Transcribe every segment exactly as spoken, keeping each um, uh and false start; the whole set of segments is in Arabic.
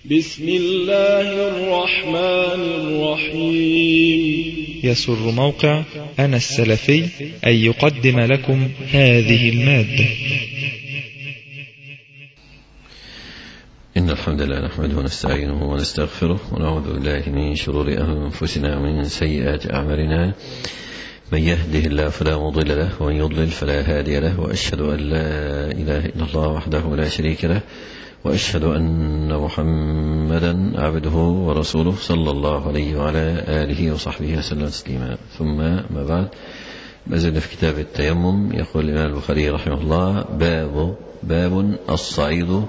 بسم الله الرحمن الرحيم. يسر موقع أنا السلفي أن يقدم لكم هذه المادة. إن الحمد لله نحمده ونستعينه ونستغفره ونعوذ بالله من شرور أنفسنا ومن سيئات أعمالنا. من يهده الله فلا مضل له ومن يضلل فلا هادي له، وأشهد أن لا إله إلا الله وحده لا شريك له، وأشهد أن محمدا عبده ورسوله صلى الله عليه وعلى آله وصحبه وسلم تسليما. ثم ما بعد، ما زلنا في كتاب التيمم. يقول الإمام البخاري رحمه الله: باب باب الصعيد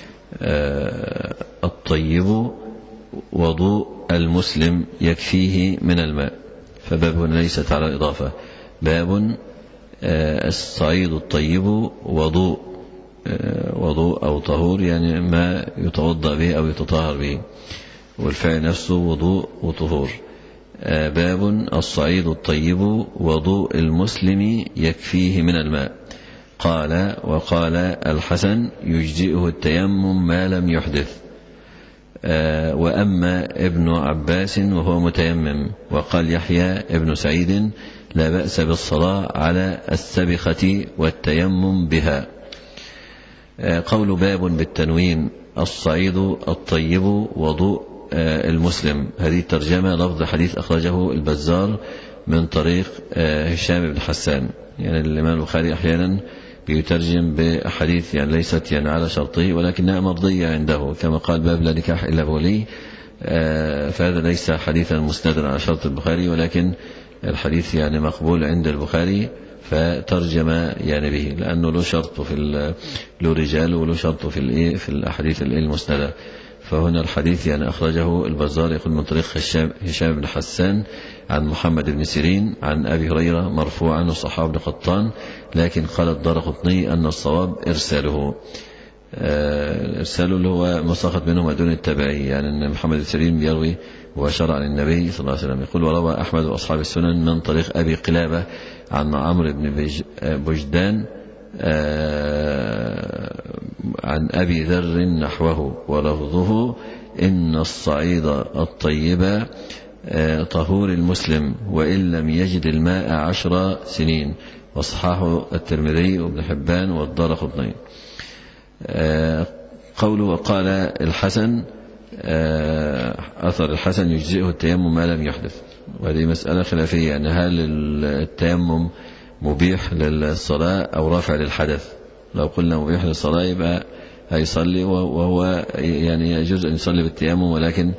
آه الطيب وضوء المسلم يكفيه من الماء. فباب هنا ليست على الإضافة. باب آه الصعيد الطيب وضوء آه وضوء أو طهور، يعني ما يتوضأ به أو يتطهر به، والفعل نفسه وضوء وطهور. آه باب الصعيد الطيب وضوء المسلم يكفيه من الماء. قال وقال الحسن: يجزئه التيمم ما لم يحدث. آه وأما ابن عباس وهو متيمم. وقال يحيى ابن سعيد: لا بأس بالصلاة على السبخة والتيمم بها. آه قول باب بالتنوين: الصعيد الطيب وضوء آه المسلم. هذه الترجمة لفظ حديث أخرجه البزار من طريق آه هشام بن حسان. يعني الإمام البخاري أحيانا يترجم بأحاديث يعني ليست يعني على شرطه ولكنها مرضية عنده، كما قال: باب لا نكاح إلا بولي. آه فهذا ليس حديثا مسندا على شرط البخاري، ولكن الحديث يعني مقبول عند البخاري، فترجم يعني به، لأنه له شرط في له رجال وله شرط في الإيه في الأحاديث المسندة. فهنا الحديث يعني أخرجه البزار، يقول من طريق هشام بن حسان عن محمد بن سيرين عن أبي هريرة مرفوعا وصححه ابن قطان، لكن قال الدارقطني أن الصواب إرساله. إرساله اللي هو مساقط منه ما دون التبعي، يعني أن محمد بن سيرين بيروي وشرع عن النبي صلى الله عليه وسلم. يقول: وروى أحمد وأصحاب السنن من طريق أبي قلابة عن عمرو بن بجدان عن أبي ذر نحوه، ولفظه: إن الصعيد الطيب طهور المسلم وإن لم يجد الماء عشر سنين. وصححه الترمذي وابن حبان والدارقطني. قوله وقال الحسن، أثر الحسن: يجزئه التيمم ما لم يحدث. وهذه مسألة خلافية، أن هل التيمم مبيح للصلاة أو رافع للحدث؟ لو قلنا مبيح للصلاة يبقى هيصلي، وهو يعني يجوز أن يصلي بالتيمم، ولكن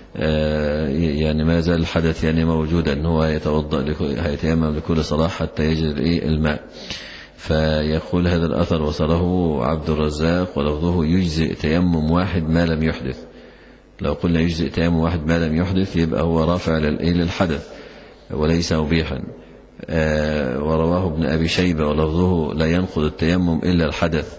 يعني ما زال الحدث يعني موجودا، أنه هو يتوضأ هيتيمم لكل صلاة حتى يجد الماء. فيقول هذا الأثر وصله عبد الرزاق ولفظه: يجزئ تيمم واحد ما لم يحدث. لو قلنا يجزئ تيمم واحد ما لم يحدث يبقى هو رافع للحدث وليس مبيحا. آه ورواه ابن أبي شيبة ولفظه: لا ينقض التيمم إلا الحدث.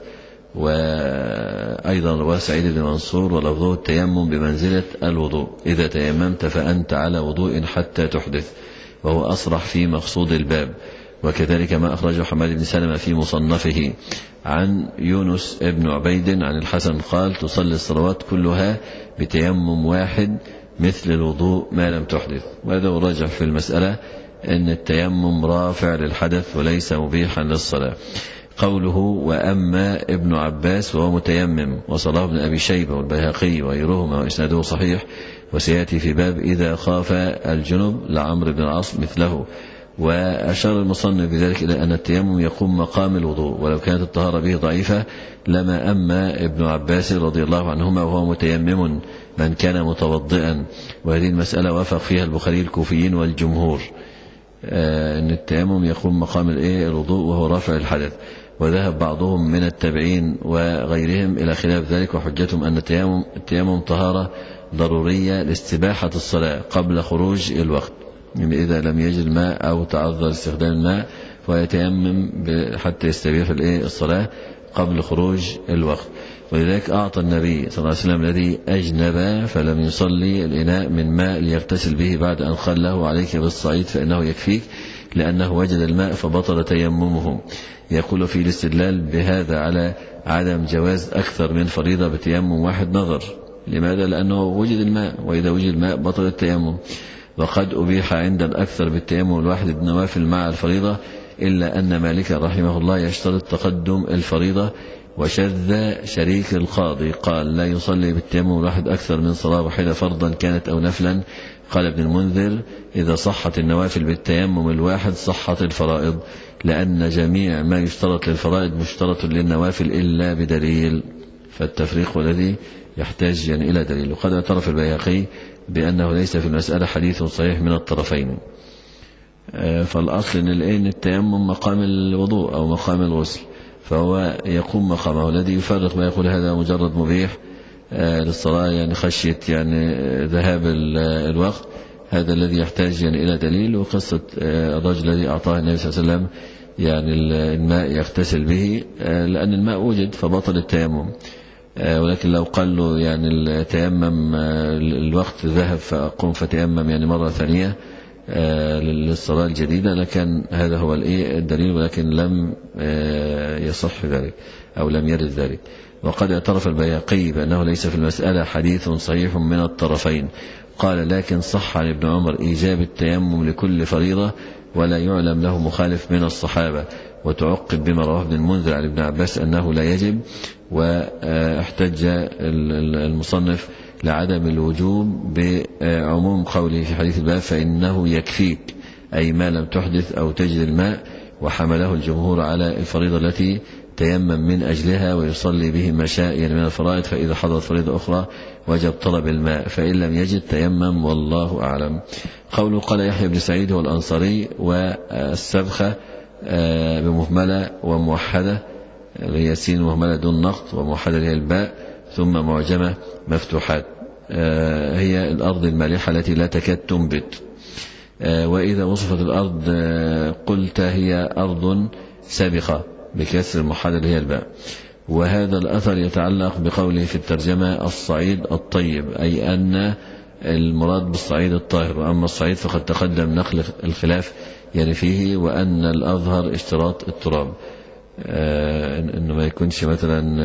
وأيضا رواه سعيد بن منصور ولفظه: التيمم بمنزلة الوضوء، إذا تيممت فأنت على وضوء حتى تحدث، وهو أصرح في مقصود الباب. وكذلك ما أخرجه حماد بن سلمة في مصنفه عن يونس بن عبيد عن الحسن قال: تصلي الصلوات كلها بتيمم واحد مثل الوضوء ما لم تحدث. وهذا هو الراجح في المسألة، أن التيمم رافع للحدث وليس مبيحا للصلاة. قوله وأما ابن عباس وهو متيمم، وصله ابن أبي شيبة والبيهقي وغيرهما وإسناده صحيح، وسيأتي في باب إذا خاف الجنب لعمرو بن العاص مثله. وأشار المصنف بذلك إلى أن التيمم يقوم مقام الوضوء، ولو كانت الطهارة به ضعيفة لما أما ابن عباس رضي الله عنهما وهو متيمم من كان متوضئا. وهذه المسألة وافق فيها البخاري الكوفيين والجمهور، آه أن التيمم يقوم مقام الوضوء وهو رافع الحدث. وذهب بعضهم من التابعين وغيرهم إلى خلاف ذلك، وحجتهم أن التيمم, التيمم طهارة ضرورية لاستباحة الصلاة قبل خروج الوقت، يعني إذا لم يجد الماء أو تعذر استخدام الماء فيتيمم حتى يستبيح الصلاة قبل خروج الوقت. ولذلك أعطى النبي صلى الله عليه وسلم الذي أجنب فلم يصلي الإناء من ماء ليغتسل به بعد أن قال له: عليك بالصعيد فإنه يكفيك، لأنه وجد الماء فبطل تيممه. يقول في الاستدلال بهذا على عدم جواز أكثر من فريضة بتيمم واحد نظر، لماذا؟ لأنه وجد الماء، وإذا وجد الماء بطل التيمم. وقد أبيح عند الأكثر بالتيمم الواحد النوافل مع الفريضة، إلا أن مالك رحمه الله يشترط تقدم الفريضة. وشذ شريك القاضي قال لا يصلي بالتيمم الواحد أكثر من صلاة واحدة فرضا كانت أو نفلا. قال ابن المنذر إذا صحت النوافل بالتيمم الواحد صحت الفرائض، لأن جميع ما يشترط للفرائض مشترط للنوافل إلا بدليل، فالتفريق الذي يحتاج يعني إلى دليل. وقد اعترف البيهقي بأنه ليس في المسألة حديث صحيح من الطرفين. فالأصل أن التيمم مقام الوضوء أو مقام الغسل، فهو يقوم مقامه. الذي يفرق ما يقول هذا مجرد مبيح للصلاة يعني خشية يعني ذهاب الوقت، هذا الذي يحتاج يعني إلى دليل. وقصة الرجل الذي أعطاه النبي صلى الله عليه وسلم يعني الماء يغتسل به، لأن الماء وجد فبطل التيمم. ولكن لو قال له يعني التيمم الوقت ذهب فقم فتيمم يعني مرة ثانية للصلاة الجديدة لكن هذا هو الدليل، ولكن لم يصح ذلك أو لم يرد ذلك. وقد اعترف البيهقي بأنه ليس في المسألة حديث صحيح من الطرفين. قال لكن صح عن ابن عمر إيجاب التيمم لكل فريضة ولا يعلم له مخالف من الصحابة. وتعقب بما رواه ابن المنذر عن ابن عباس أنه لا يجب. واحتج المصنف لعدم الوجوب بعموم قوله في حديث الباب فإنه يكفيك، أي ما لم تحدث أو تجد الماء، وحمله الجمهور على الفريضة التي تيمم من أجلها ويصلي به ما شاء يعني من الفرائض، فإذا حضرت فريضة أخرى وجب طلب الماء، فإن لم يجد تيمم والله أعلم. قوله قال يحيى بن سعيد هو الأنصاري والسبخة بمهملة وموحدة هي سين مهملة دون نقط وموحدة هي الباء ثم معجمة مفتوحات، هي الأرض المالحة التي لا تكاد تنبت. وإذا وصفت الأرض قلت هي أرض سابقة بكسر المحدد هي الباء. وهذا الأثر يتعلق بقوله في الترجمة الصعيد الطيب، أي أن المراد بالصعيد الطاهر، وأما الصعيد فقد تقدم نقل الخلاف يعني فيه، وأن الأظهر اشتراط التراب، أنه ما يكونش مثلا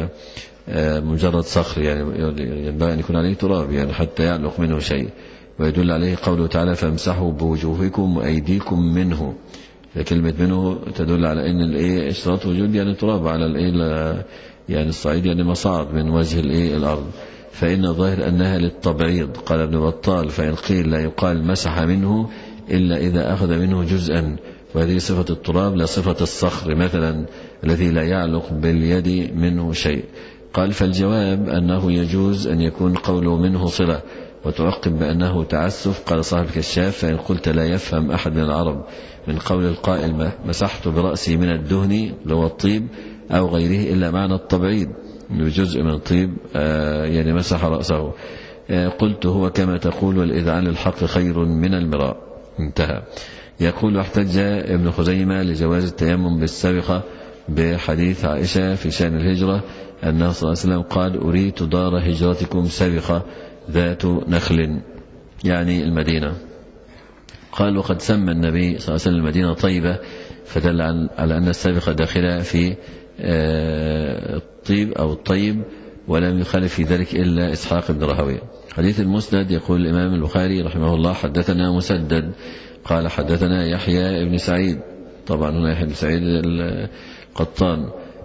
مجرد صخر يعني ينبغي أن يكون عليه تراب يعني حتى يعلق منه شيء. ويدل عليه قوله تعالى فامسحوا بوجوهكم وأيديكم منه، كلمة منه تدل على أن الإيه اشتراط وجود يعني تراب على الإيه يعني الصعيد يعني مصعد من وجه الإيه الأرض. فإن الظاهر أنها للتبعيض. قال ابن بطال فإن قيل لا يقال مسح منه إلا إذا أخذ منه جزءا، وهذه صفة التراب لا صفة الصخر مثلا الذي لا يعلق باليد منه شيء. قال فالجواب أنه يجوز أن يكون قوله منه صلة، وتعقب بأنه تعسف. قال صاحب الكشاف فإن قلت لا يفهم أحد من العرب من قول القائل مسحت برأسي من الدهن لو الطيب أو غيره إلا معنى التبعيد بجزء من الطيب يعني مسح رأسه. قلت هو كما تقول والإذعان للحق خير من المراء. انتهى. يقول احتج ابن خزيمة لجواز التيمم بالسابقة بحديث عائشة في شأن الهجرة أنه صلى الله عليه وسلم قال أريت دار هجرتكم سابقة ذات نخل يعني المدينة. قال وقد سمى النبي صلى الله عليه وسلم المدينة طيبة، فدل على أن السابقة داخلة في الطيب أو الطيب، ولم يخالف في ذلك إلا إسحاق بن راهويه. حديث المسند يقول الإمام البخاري رحمه الله حدثنا مسدد قال حدثنا يحيى بن سعيد، طبعا هنا يحيى بن سعيد القطان،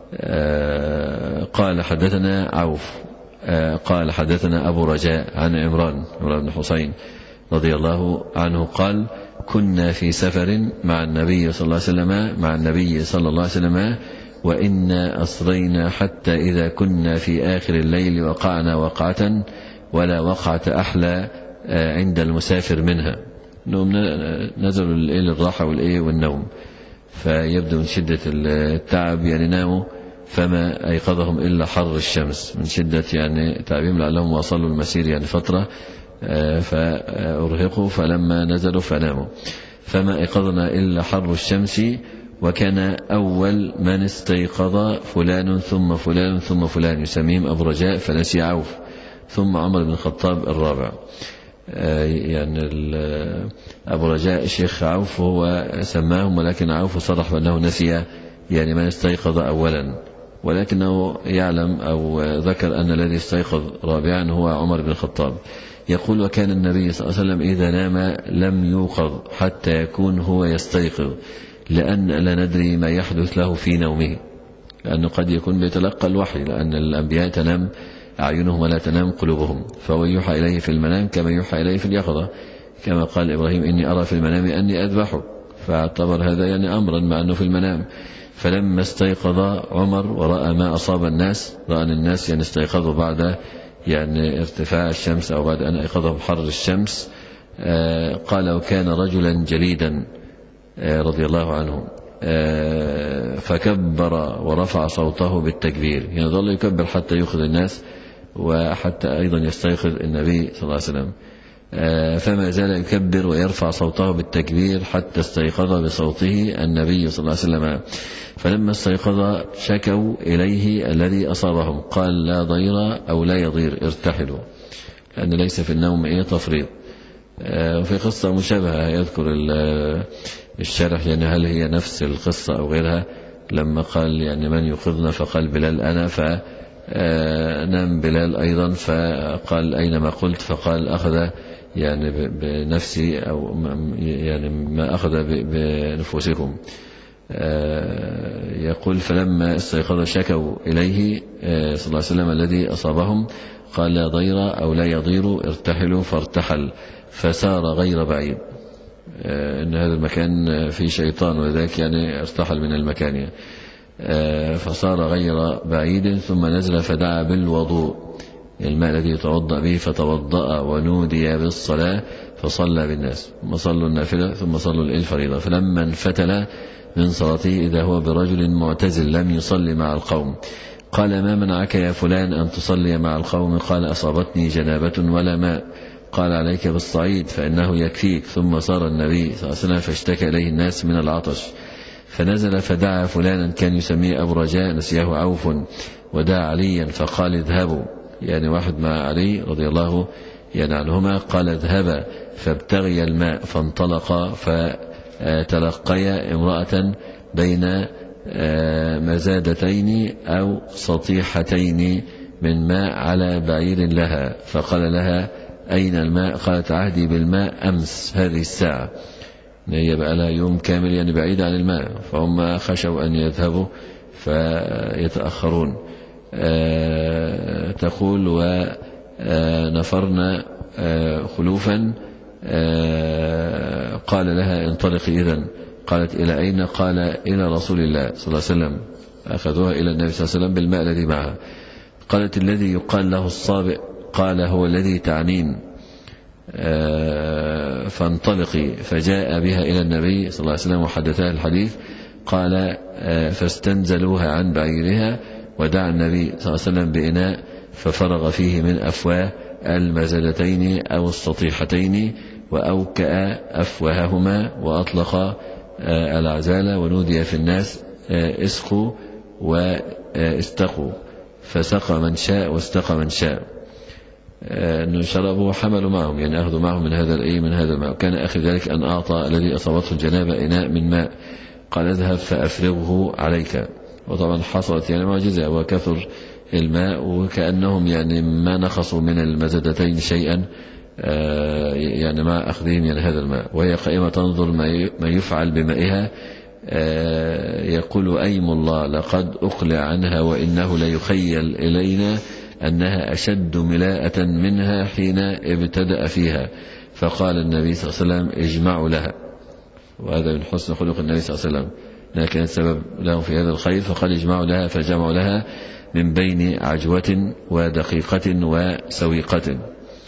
قال حدثنا عوف قال حدثنا أبو رجاء عن عمران عمران بن حسين رضي الله عنه قال كنا في سفر مع النبي صلى الله عليه وسلم مع النبي صلى الله عليه وسلم وإنا أصرينا حتى إذا كنا في آخر الليل وقعنا وقعة ولا وقعة أحلى عند المسافر منها. نزلوا الليل الراحة والإيه والنوم، فيبدو من شدة التعب يعني ناموا فما أيقظهم إلا حر الشمس من شدة يعني تعبهم، لعلهم وصلوا المسير يعني فترة فأرهقوا فلما نزلوا فناموا، فما أيقظنا إلا حر الشمس. وكان أول من استيقظ فلان ثم فلان ثم فلان يسميهم أبو رجاء فنسي عوف، ثم عمر بن الخطاب الرابع. يعني أبو رجاء الشيخ عوف هو سماهم، ولكن عوف صرح بأنه نسي يعني من استيقظ أولا، ولكنه يعلم أو ذكر أن الذي استيقظ رابعا هو عمر بن الخطاب. يقول: وكان النبي صلى الله عليه وسلم إذا نام لم يوقظ حتى يكون هو يستيقظ، لأن لا ندري ما يحدث له في نومه، لأنه قد يكون بيتلقى الوحي، لأن الأنبياء تنام أعينهم ولا تنام قلوبهم، فهو يوحى إليه في المنام كما يوحى إليه في اليقظة، كما قال إبراهيم: إني أرى في المنام أني أذبحه، فاعتبر هذا يعني أمرا مع أنه في المنام. فلما استيقظ عمر ورأى ما أصاب الناس، رأى أن الناس يعني استيقظوا بعد يعني ارتفاع الشمس أو بعد أن أيقظهم حر الشمس، قال: وكان رجلا جليدا رضي الله عنه، فكبر ورفع صوته بالتكبير، يعني ظل يكبر حتى يوقظ الناس وحتى أيضا يستيقظ النبي صلى الله عليه وسلم، فما زال يكبر ويرفع صوته بالتكبير حتى استيقظ بصوته النبي صلى الله عليه وسلم. فلما استيقظ شكوا إليه الذي أصابهم، قال: لا ضير أو لا يضير، ارتحلوا، لأن ليس في النوم أي تفريط. وفي قصة مشابهة يذكر الشرح يعني هل هي نفس القصة أو غيرها، لما قال يعني من يوقظنا، فقال: بلال أنا، فنام بلال أيضا، فقال: أينما قلت، فقال: أخذ يعني بنفسي أو يعني ما أخذ بنفوسكم. يقول: فلما استيقظ شكوا إليه صلى الله عليه وسلم الذي أصابهم، قال: لا ضير أو لا يضير، ارتحلوا، فارتحل فسار غير بعيد، إن هذا المكان فيه شيطان وذلك يعني ارتحل من المكان، فصار غير بعيد، ثم نزل فدعا بالوضوء، الماء الذي يتوضأ به، فتوضأ ونودي بالصلاة فصلى بالناس، ثم صلوا النافلة ثم صلوا الفريضة. فلما انفتل من صلاته إذا هو برجل معتزل لم يصلي مع القوم، قال: ما منعك يا فلان أن تصلي مع القوم؟ قال: أصابتني جنابة ولا ماء. قال: عليك بالصعيد فإنه يكفيك. ثم صار النبي صلى الله عليه وسلم فاشتكى إليه الناس من العطش، فنزل فدعا فلانا كان يسميه أبو رجاء، نسيه عوف، ودعا عليا فقال: اذهبوا، يعني واحد مع علي رضي الله يعني عنهما، قال: اذهبا فابتغي الماء، فانطلقا فتلقيا امرأة بين مزادتين أو سطيحتين من ماء على بعير لها، فقال لها: أين الماء؟ قالت: عهدي بالماء أمس هذه الساعة، هي بقى لها يوم كامل يعني بعيد عن الماء، فهم خشوا أن يذهبوا فيتأخرون. آه تقول: ونفرنا آه خلوفا، آه قال لها: انطلقي إذن. قالت: إلى أين؟ قال: إلى رسول الله صلى الله عليه وسلم. أخذوها إلى النبي صلى الله عليه وسلم بالماء الذي معها. قالت: الذي يقال له الصابئ؟ قال: هو الذي تعنين. آه فانطلقي. فجاء بها إلى النبي صلى الله عليه وسلم وحدثها الحديث. قال: آه فاستنزلوها عن بعيرها، ودعا النبي صلى الله عليه وسلم بإناء ففرغ فيه من أفواه المزادتين أو السطيحتين، وأوكأ أفواههما، وأطلق آه العزال، ونودي في الناس: آه اسقوا واستقوا، فسقى من شاء واستقى من شاء. أنه شربوا وحملوا معهم، يعني أخذوا معهم من هذا الأي من هذا الماء. كان آخر ذلك أن أعطى الذي أصابته الجنابة إناء من ماء، قال: اذهب فأفرغه عليك. وطبعا حصلت يعني معجزة، وكثر الماء، وكأنهم يعني ما نقصوا من المزدتين شيئا يعني مع أخذهم يعني هذا الماء. وهي قائمة تنظر ما يفعل بمائها، يقول: أيم الله لقد أقلع عنها، وإنه ليخيل إلينا أنها أشد ملاءة منها حين ابتدأ فيها. فقال النبي صلى الله عليه وسلم: اجمعوا لها. وهذا من حسن خلق النبي صلى الله عليه وسلم، لكن كانت سبب لهم في هذا الخير، فقال: اجمعوا لها. فجمعوا لها من بين عجوة ودقيقة وسويقة.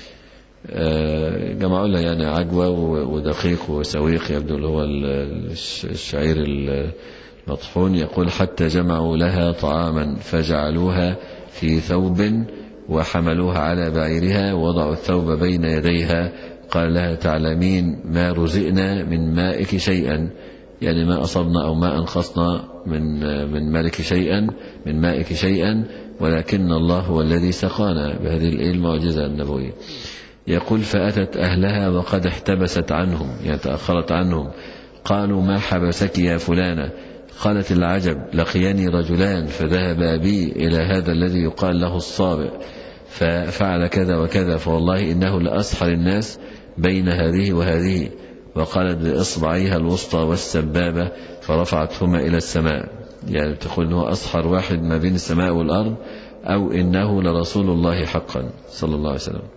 جمعوا لها يعني عجوة ودقيق وسويق، يبدو اللي هو الشعير المطحون. يقول: حتى جمعوا لها طعاما فجعلوها في ثوب وحملوها على بعيرها، ووضعوا الثوب بين يديها. قال لها: تعلمين ما رزقنا من مائك شيئا، يعني ما أصبنا أو ما أنقصنا من من مالك شيئا من مائك شيئا، ولكن الله هو الذي سقانا بهذه المعجزة النبوية. يقول: فأتت أهلها وقد احتبست عنهم، يعني تأخرت عنهم. قالوا: ما حبسك يا فلانة؟ قالت العجب لقياني رجلان فذهبا بي إلى هذا الذي يقال له الصابئ ففعل كذا وكذا، فوالله إنه لأسحر الناس بين هذه وهذه. وقالت بإصبعيها الوسطى والسبابة فرفعتهما إلى السماء، يعني تقول أنه أسحر واحد ما بين السماء والأرض، أو إنه لرسول الله حقا صلى الله عليه وسلم.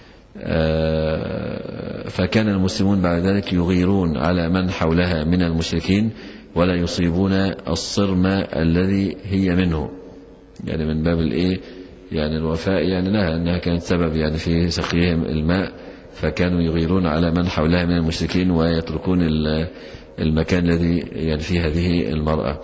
فكان المسلمون بعد ذلك يغيرون على من حولها من المشركين ولا يصيبون الصرم الذي هي منه، يعني من باب الإيه يعني الوفاء يعني لها أنها كانت سبب يعني في سقيهم الماء، فكانوا يغيرون على من حولها من المشركين ويتركون المكان الذي يعني فيه هذه المرأة.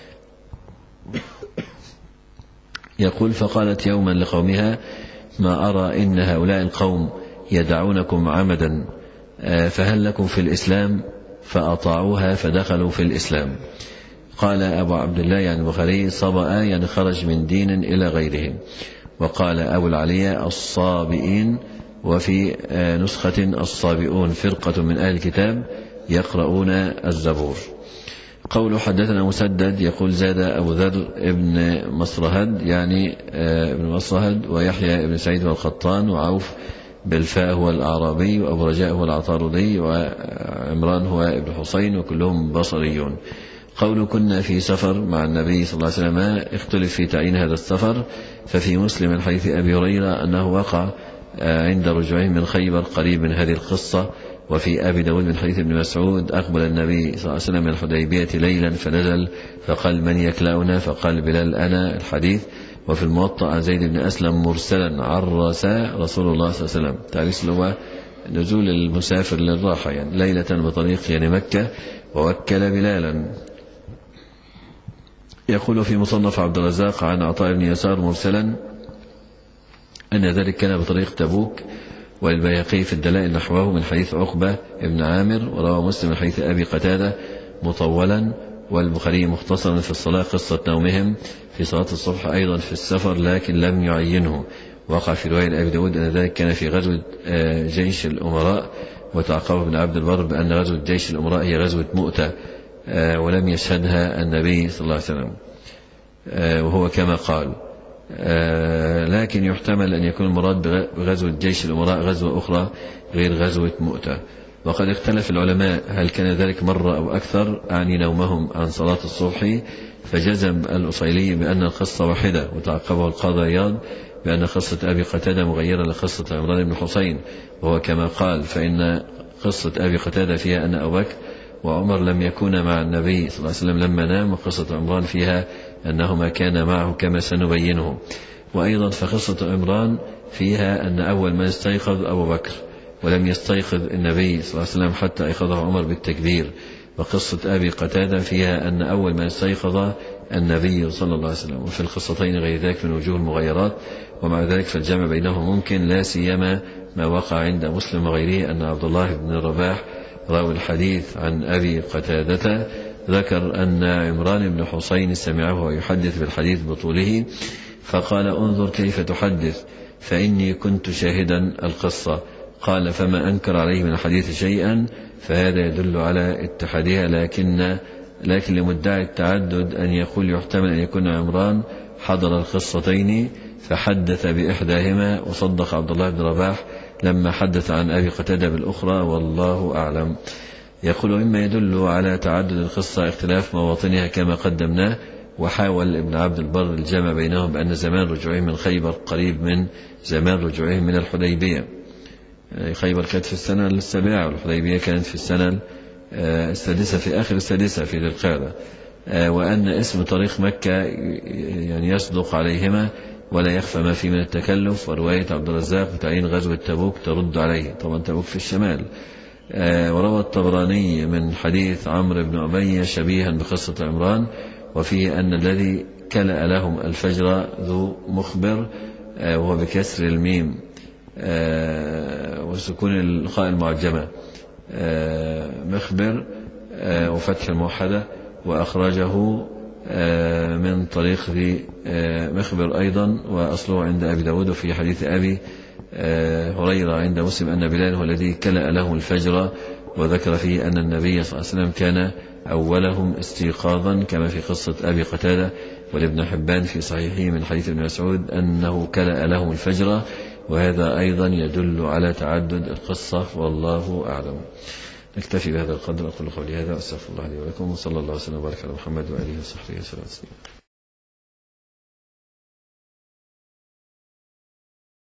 يقول فقالت يوما لقومها ما أرى إن هؤلاء القوم يدعونكم عمدا فهل لكم في الإسلام؟ فأطاعوها فدخلوا في الإسلام. قال أبو عبد الله يعني البخاري صبأ يعني خرج من دين إلى غيرهم. وقال أبو العليا الصابئين، وفي نسخة الصابئون فرقة من أهل الكتاب يقرؤون الزبور. قول حدثنا مسدد يقول زاد أبو ذر ابن مصرهد يعني ابن مصرهد ويحيى ابن سعيد والخطان وعوف بالفاء هو الأعرابي وأبو رجاء هو العطاردي وعمران هو ابن حسين وكلهم بصريون. قول كنا في سفر مع النبي صلى الله عليه وسلم اختلف في تعيين هذا السفر، ففي مسلم من حديث أبي هريرة أنه وقع عند رجوعهم من خيبر قريب من هذه القصة. وفي أبي داود من حديث ابن مسعود أقبل النبي صلى الله عليه وسلم من الحديبية ليلا فنزل فقال من يكلأنا؟ فقال بلال أنا الحديث. وفي الموطأ عن زيد بن أسلم مرسلا عرس رسول الله صلى الله عليه وسلم، تعريس هو نزول المسافر للراحة يعني ليلة بطريق يعني مكة ووكل بلالا. يقول في مصنف عبد الرزاق عن عطاء بن يسار مرسلا أن ذلك كان بطريق تبوك. والبيهقي في الدلائل نحوه من حديث عقبة ابن عامر، وروى مسلم من حديث أبي قتادة مطولا، والبخاري مختصرا في الصلاة قصة نومهم في صلاة الصبح أيضا في السفر لكن لم يعينه. وقع في رواية أبي داود أن ذلك كان في غزوة جيش الأمراء، وتعقب ابن عبد البر بأن غزوة جيش الأمراء هي غزوة مؤتة ولم يشهدها النبي صلى الله عليه وسلم وهو كما قال. لكن يحتمل أن يكون المراد بغزوة جيش الأمراء غزوة أخرى غير غزوة مؤتة. وقد اختلف العلماء هل كان ذلك مرة أو أكثر أعني نومهم عن صلاة الصبح، فجزم الأصيلي بأن القصة واحدة، وتعقبه القاضي عياض بأن قصة أبي قتادة مغيرة لقصة عمران بن حسين وهو كما قال، فإن قصة أبي قتادة فيها أن أبو بكر وعمر لم يكونا مع النبي صلى الله عليه وسلم لما نام، وقصة عمران فيها أنهما كانا معه كما سنبينه. وأيضا فقصة عمران فيها أن أول من استيقظ أبو بكر ولم يستيقظ النبي صلى الله عليه وسلم حتى أيقظه عمر بالتكبير. وقصة أبي قتادة فيها أن أول من استيقظ النبي صلى الله عليه وسلم. وفي القصتين غير ذلك من وجوه المغايرات، ومع ذلك فالجمع بينهم ممكن، لا سيما ما وقع عند مسلم وغيره أن عبد الله بن الرباح راوي الحديث عن أبي قتادة ذكر أن عمران بن حسين سمعه ويحدث بالحديث بطوله، فقال انظر كيف تحدث فإني كنت شاهدا القصة. قال فما أنكر عليه من الحديث شيئا، فهذا يدل على اتحادها، لكن لكن لمدعي التعدد أن يقول يحتمل أن يكون عمران حضر القصتين فحدث بإحداهما، وصدق عبد الله بن رباح لما حدث عن أبي قتادة بالأخرى، والله أعلم. يقول مما يدل على تعدد القصة اختلاف مواطنها كما قدمناه. وحاول ابن عبد البر الجمع بينهم بأن زمان رجوعهم من خيبر قريب من زمان رجوعهم من الحديبية. خيبر كانت في السنة السابعة والحديبية كانت في السنة السادسة في آخر السادسة في ذي القعدة، وأن اسم طريق مكة يعني يصدق عليهما ولا يخفى ما فيه من التكلف. ورواية عبد الرزاق بتعيين غزوة تبوك ترد عليه، طبعا تبوك في الشمال. وروى الطبراني من حديث عمرو بن أمية شبيها بقصة عمران، وفيه أن الذي كلأ لهم الفجر ذو مخبر، وهو بكسر الميم وسكون الخاء المعجمة مخبر وفتح الموحدة، وأخرجه من طريق ذي مخبر أيضا، وأصله عند أبي داود. وفي حديث أبي هريرة عند مسلم أن بلال هو الذي كلأ لهم الفجر وذكر فيه أن النبي صلى الله عليه وسلم كان أولهم استيقاظا كما في قصة أبي قتادة، والابن حبان في صحيحه من حديث ابن مسعود أنه كلأ لهم الفجر، وهذا أيضا يدل على تعدد القصة، والله أعلم. نكتفي بهذا القدر، أقول قولي هذا وأستغفر الله لي ولكم، وصلى الله وسلم وبارك على محمد وآله وصحبه وسلم.